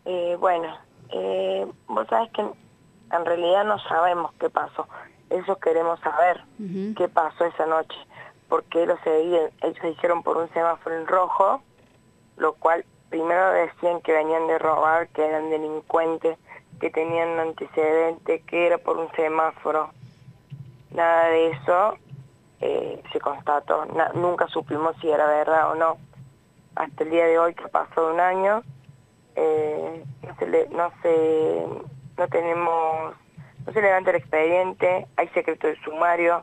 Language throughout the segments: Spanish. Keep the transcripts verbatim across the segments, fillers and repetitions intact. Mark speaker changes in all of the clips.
Speaker 1: Eh, bueno, eh, vos sabés que en realidad no sabemos qué pasó. Ellos queremos saber uh-huh. qué pasó esa noche. Porque los seguían, ellos dijeron por un semáforo en rojo, lo cual primero decían que venían de robar, que eran delincuentes, que tenían antecedentes, que era por un semáforo. Nada de eso eh, se constató, Na, nunca supimos si era verdad o no. Hasta el día de hoy, que ha pasado un año, eh, no se le, no se, no tenemos, no se levanta el expediente, hay secreto de sumario,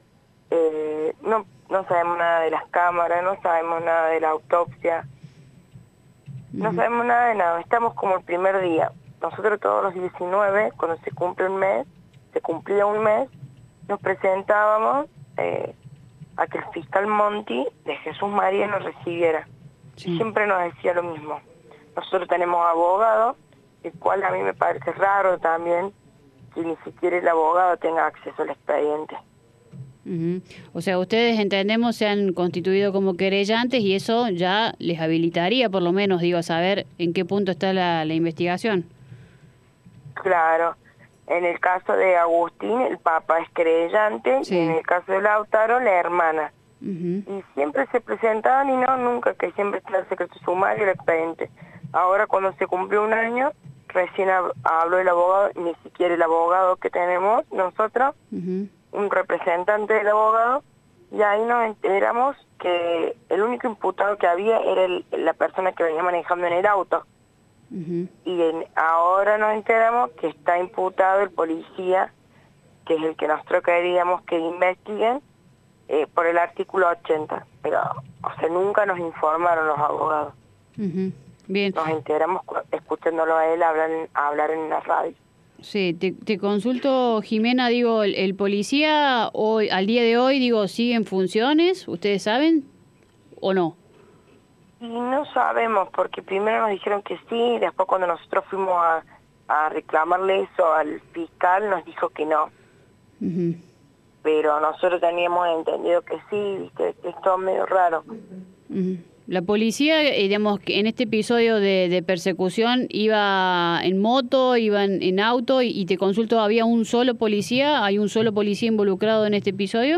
Speaker 1: eh, no, no sabemos nada de las cámaras, no sabemos nada de la autopsia, no uh-huh. sabemos nada de nada, estamos como el primer día. Nosotros todos los diecinueve, cuando se cumple un mes, se cumplía un mes, nos presentábamos eh, a que el fiscal Monti de Jesús María nos recibiera. Sí. Y siempre nos decía lo mismo. Nosotros tenemos abogado, el cual a mí me parece raro también que ni siquiera el abogado tenga acceso al expediente.
Speaker 2: Uh-huh. O sea, ustedes, entendemos, se han constituido como querellantes y eso ya les habilitaría, por lo menos, digo, a saber en qué punto está la, la investigación.
Speaker 1: Claro. En el caso de Agustín, el papá es querellante, sí. Y en el caso de Lautaro, la hermana. Uh-huh. Y siempre se presentaban y no, nunca, que siempre está el secreto sumario y el expediente. Ahora, cuando se cumplió un año, recién habló el abogado, ni siquiera el abogado que tenemos nosotros, uh-huh. un representante del abogado, y ahí nos enteramos que el único imputado que había era el, la persona que venía manejando en el auto. Uh-huh. Y en, ahora nos enteramos que está imputado el policía, que es el que nosotros queríamos que investiguen, eh, por el artículo ochenta. Pero, o sea, nunca nos informaron los abogados.
Speaker 2: Uh-huh. Bien.
Speaker 1: Nos enteramos escuchándolo a él hablar en, hablar en la radio.
Speaker 2: Sí, te, te consulto, Jimena, digo, el, el policía hoy, al día de hoy, digo, ¿sigue en funciones? ¿Ustedes saben o no?
Speaker 1: Y no sabemos, porque primero nos dijeron que sí, después cuando nosotros fuimos a, a reclamarle eso al fiscal, nos dijo que no. Uh-huh. Pero nosotros teníamos entendido que sí, viste, que es todo medio raro.
Speaker 2: Uh-huh. La policía, digamos, en este episodio de, de persecución, ¿iba en moto, iba en, en auto? Y, y te consulto, ¿había un solo policía? ¿Hay un solo policía involucrado en este episodio?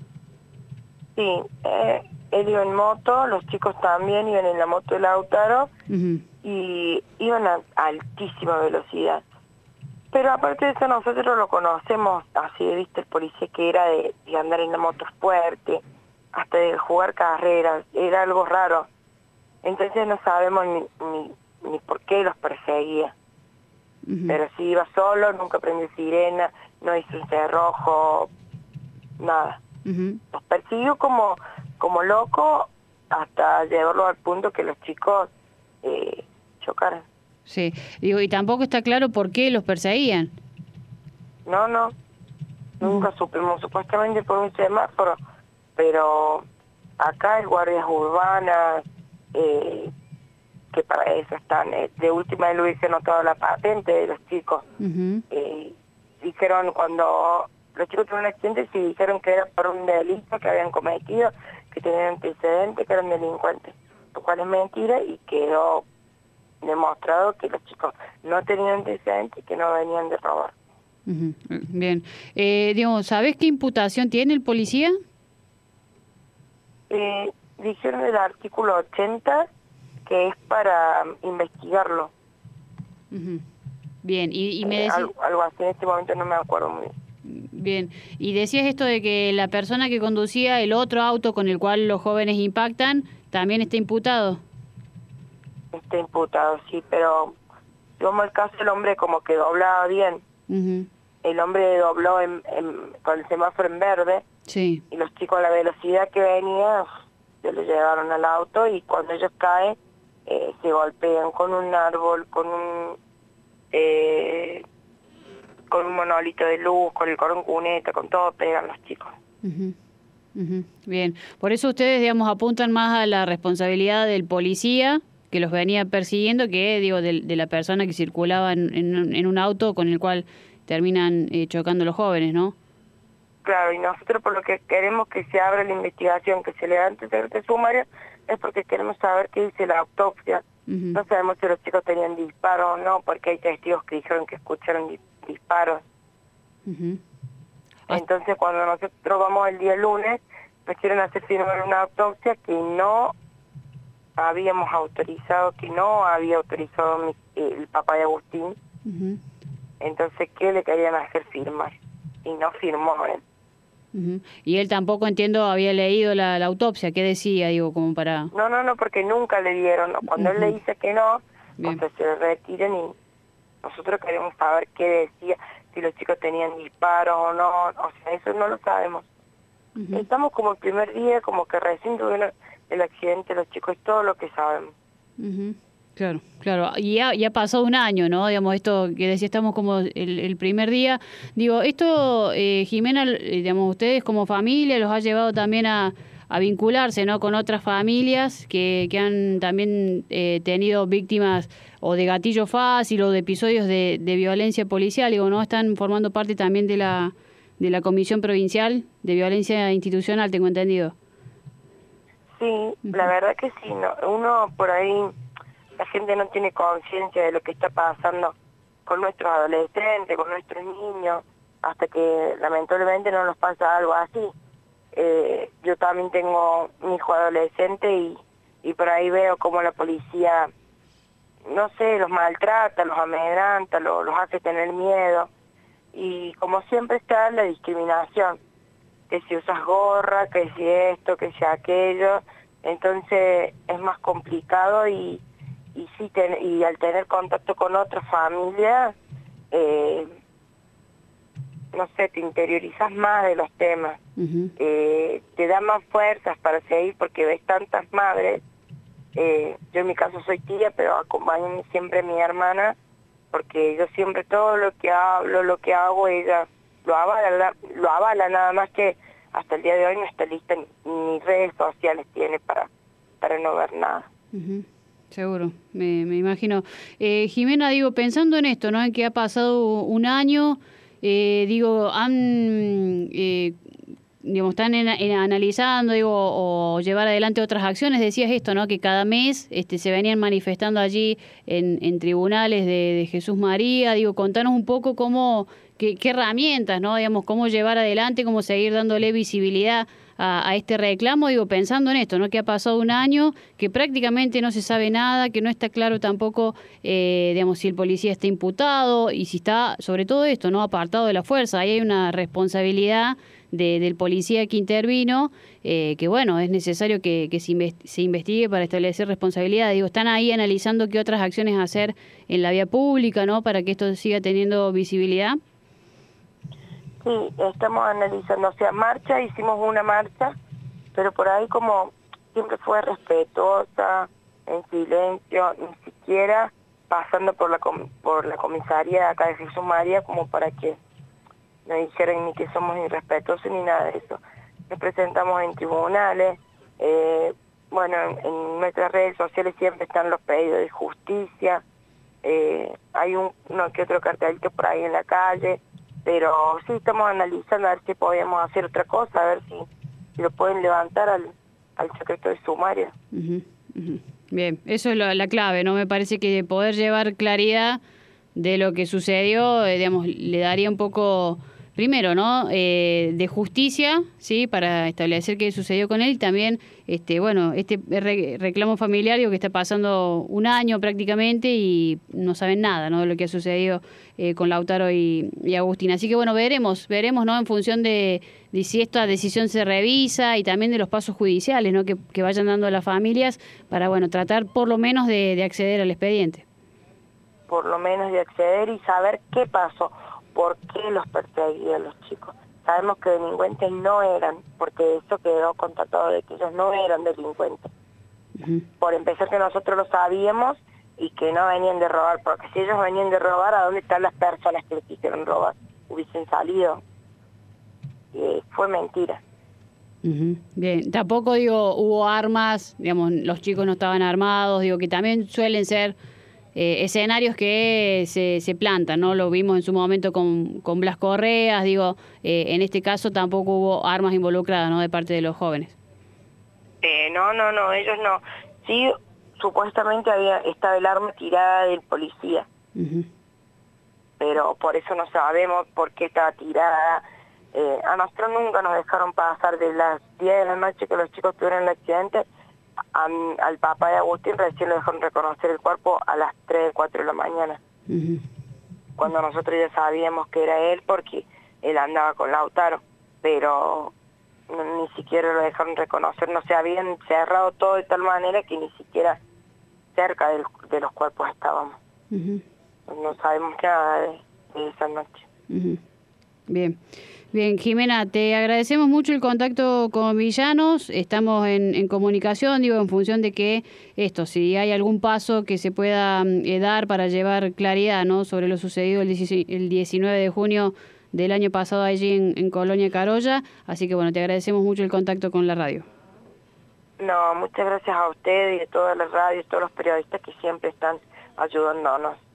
Speaker 1: Sí, eh, él iba en moto, los chicos también iban en la moto de Lautaro, uh-huh. y iban a altísima velocidad. Pero aparte de eso, nosotros lo conocemos, así de vista el policía que era de, de andar en la moto fuerte, hasta de jugar carreras, era algo raro. Entonces no sabemos ni, ni, ni por qué los perseguía. Uh-huh. Pero si iba solo, nunca prendió sirena, no hizo un cerrojo, nada. Uh-huh. Los persiguió como, como loco hasta llevarlo al punto que los chicos eh, chocaran.
Speaker 2: Sí, digo, y tampoco está claro por qué los perseguían.
Speaker 1: No, no, uh-huh. nunca supimos, supuestamente por un semáforo, pero acá hay guardias urbanas, eh, que para eso están, eh, de última le hubiese notado la patente de los chicos. Uh-huh. Eh, dijeron cuando los chicos tuvieron un accidente, sí dijeron que era por un delito que habían cometido, que tenían antecedentes, que eran delincuentes, lo cual es mentira y quedó demostrado que los chicos no tenían antecedentes y que no venían de robar.
Speaker 2: Uh-huh. Bien. Eh, digamos, ¿sabés qué imputación tiene el policía?
Speaker 1: Eh, dijeron el artículo ochenta, que es para um, investigarlo.
Speaker 2: Uh-huh. Bien, y, y me
Speaker 1: eh,
Speaker 2: decís...
Speaker 1: algo, algo así, en este momento no me acuerdo muy bien.
Speaker 2: Bien, y decías esto de que la persona que conducía el otro auto con el cual los jóvenes impactan, ¿también está imputado?
Speaker 1: Está imputado, sí, pero como el caso del hombre como que doblaba bien. Uh-huh. El hombre dobló en, en, con el semáforo en verde.
Speaker 2: Sí.
Speaker 1: Y los chicos a la velocidad que venía se lo llevaron al auto y cuando ellos caen eh, se golpean con un árbol, con un eh, con un monolito de luz, con el cordón cuneta, con todo pegan los chicos.
Speaker 2: Uh-huh. Uh-huh. Bien, por eso ustedes, digamos, apuntan más a la responsabilidad del policía que los venía persiguiendo que, digo, de, de la persona que circulaba en, en, en un auto con el cual terminan eh, chocando los jóvenes, ¿no?
Speaker 1: Claro, y nosotros por lo que queremos que se abra la investigación, que se levante el secreto sumario, es porque queremos saber qué dice la autopsia, Uh-huh. No sabemos si los chicos tenían disparos o no, porque hay testigos que dijeron que escucharon di disparos. Uh-huh. Entonces, cuando nosotros vamos el día lunes, nos quieren hacer firmar una autopsia que no habíamos autorizado, que no había autorizado mi, el papá de Agustín. Uh-huh. Entonces, ¿qué le querían hacer firmar? Y no firmó él.
Speaker 2: Uh-huh. Y él tampoco, entiendo, había leído la, la autopsia. ¿Qué decía, digo, como para...?
Speaker 1: No, no, no, porque nunca le dieron. Cuando uh-huh. él le dice que no, entonces se retiran y nosotros queremos saber qué decía, si los chicos tenían disparos o no. O sea, eso no lo sabemos. Uh-huh. Estamos como el primer día, como que recién tuvieron el accidente los chicos, es todo lo que sabemos.
Speaker 2: Uh-huh. Claro, claro. Y ya, ya ha pasado un año, ¿no? Digamos, esto que decía, estamos como el, el primer día. Digo, esto, eh, Jimena, digamos, ustedes como familia los ha llevado también a, a vincularse, ¿no? Con otras familias que, que han también eh, tenido víctimas o de gatillo fácil o de episodios de, de violencia policial, digo, ¿no? Están formando parte también de la, de la Comisión Provincial de Violencia Institucional, tengo entendido.
Speaker 1: Sí, uh-huh. La verdad que sí, ¿no? Uno por ahí... La gente no tiene conciencia de lo que está pasando con nuestros adolescentes, con nuestros niños, hasta que lamentablemente no nos pasa algo así. Eh, yo también tengo mi hijo adolescente y, y por ahí veo cómo la policía, no sé, los maltrata, los amedranta, los, los hace tener miedo. Y como siempre está la discriminación, que si usas gorra, que si esto, que si aquello, entonces es más complicado y... Y, sí, ten, y al tener contacto con otras familias, eh, no sé, te interiorizas más de los temas, uh-huh. eh, te da más fuerzas para seguir porque ves tantas madres. Eh, yo en mi caso soy tía, pero acompaño siempre a mi hermana, porque yo siempre todo lo que hablo, lo que hago, ella lo avala, lo avala nada más que hasta el día de hoy no está lista, ni, ni redes sociales tiene para, para no ver nada.
Speaker 2: Uh-huh. Seguro, me, me imagino. Eh, Jimena, digo, pensando en esto, ¿no? En que ha pasado un año, eh, digo, han, eh, digamos, están en, en analizando, digo, o llevar adelante otras acciones. Decías esto, ¿no? Que cada mes este, se venían manifestando allí en, en tribunales de, de Jesús María. Digo, contanos un poco cómo, qué, qué herramientas, ¿no? Digamos, cómo llevar adelante, cómo seguir dándole visibilidad A, a este reclamo, digo, pensando en esto, ¿no? Que ha pasado un año, que prácticamente no se sabe nada, que no está claro tampoco, eh, digamos, si el policía está imputado y si está, sobre todo esto, ¿no? Apartado de la fuerza. Ahí hay una responsabilidad de, del policía que intervino, eh, que bueno, es necesario que, que se, invest se investigue para establecer responsabilidad. Digo, están ahí analizando qué otras acciones hacer en la vía pública, ¿no? Para que esto siga teniendo visibilidad.
Speaker 1: Sí, estamos analizando, o sea, marcha, hicimos una marcha, pero por ahí como siempre fue respetuosa, en silencio, ni siquiera pasando por la por la comisaría acá de Jesús María como para que no dijeran ni que somos irrespetuosos ni nada de eso. Nos presentamos en tribunales, eh, bueno, en, en nuestras redes sociales siempre están los pedidos de justicia, eh, hay un, uno que otro cartelito por ahí en la calle, pero sí estamos analizando a ver si podemos hacer otra cosa, a ver si, si lo pueden levantar al, al secreto de sumario.
Speaker 2: Uh-huh, uh-huh. Bien, eso es la, la clave, ¿no? Me parece que poder llevar claridad de lo que sucedió, eh, digamos, le daría un poco, primero, ¿no? Eh, de justicia, ¿sí? Para establecer qué sucedió con él y también, este, bueno, este re reclamo familiar, digo, que está pasando un año prácticamente y no saben nada, ¿no? De lo que ha sucedido eh, con Lautaro y, y Agustín. Así que, bueno, veremos, veremos, ¿no? En función de, de si esta decisión se revisa y también de los pasos judiciales, ¿no? Que, que vayan dando a las familias para, bueno, tratar por lo menos de, de acceder al expediente.
Speaker 1: Por lo menos de acceder y saber qué pasó. ¿Por qué los perseguían los chicos? Sabemos que delincuentes no eran, porque eso quedó constatado de que ellos no eran delincuentes. Uh-huh. Por empezar que nosotros lo sabíamos y que no venían de robar, porque si ellos venían de robar, ¿a dónde están las personas que les quisieron robar? Hubiesen salido. Y fue mentira.
Speaker 2: Uh-huh. Bien, tampoco digo hubo armas, digamos, los chicos no estaban armados, digo que también suelen ser Eh, escenarios que se, se plantan, ¿no? Lo vimos en su momento con, con Blas Correas, digo, eh, en este caso tampoco hubo armas involucradas, ¿no? De parte de los jóvenes.
Speaker 1: Eh, no, no, no, ellos no. Sí, supuestamente había estaba el arma tirada del policía. Uh-huh. Pero por eso no sabemos por qué estaba tirada. Eh, a nosotros nunca nos dejaron pasar de las diez de la noche que los chicos tuvieron el accidente. A, al papá de Agustín recién le dejaron reconocer el cuerpo a las tres, cuatro de la mañana. Uh-huh. Cuando nosotros ya sabíamos que era él porque él andaba con Lautaro, pero no, ni siquiera lo dejaron reconocer. No se habían cerrado todo de tal manera que ni siquiera cerca del, de los cuerpos estábamos. Uh-huh. No sabemos nada de, de esa noche.
Speaker 2: Uh-huh. Bien. Bien, Jimena, te agradecemos mucho el contacto con Villanos, estamos en, en comunicación, digo, en función de que esto, si hay algún paso que se pueda eh, dar para llevar claridad, ¿no?, sobre lo sucedido el, el diecinueve de junio del año pasado allí en, en Colonia Carolla, así que bueno, te agradecemos mucho el contacto con la radio.
Speaker 1: No, muchas gracias a ustedes y a todas las radios, todos los periodistas que siempre están ayudándonos.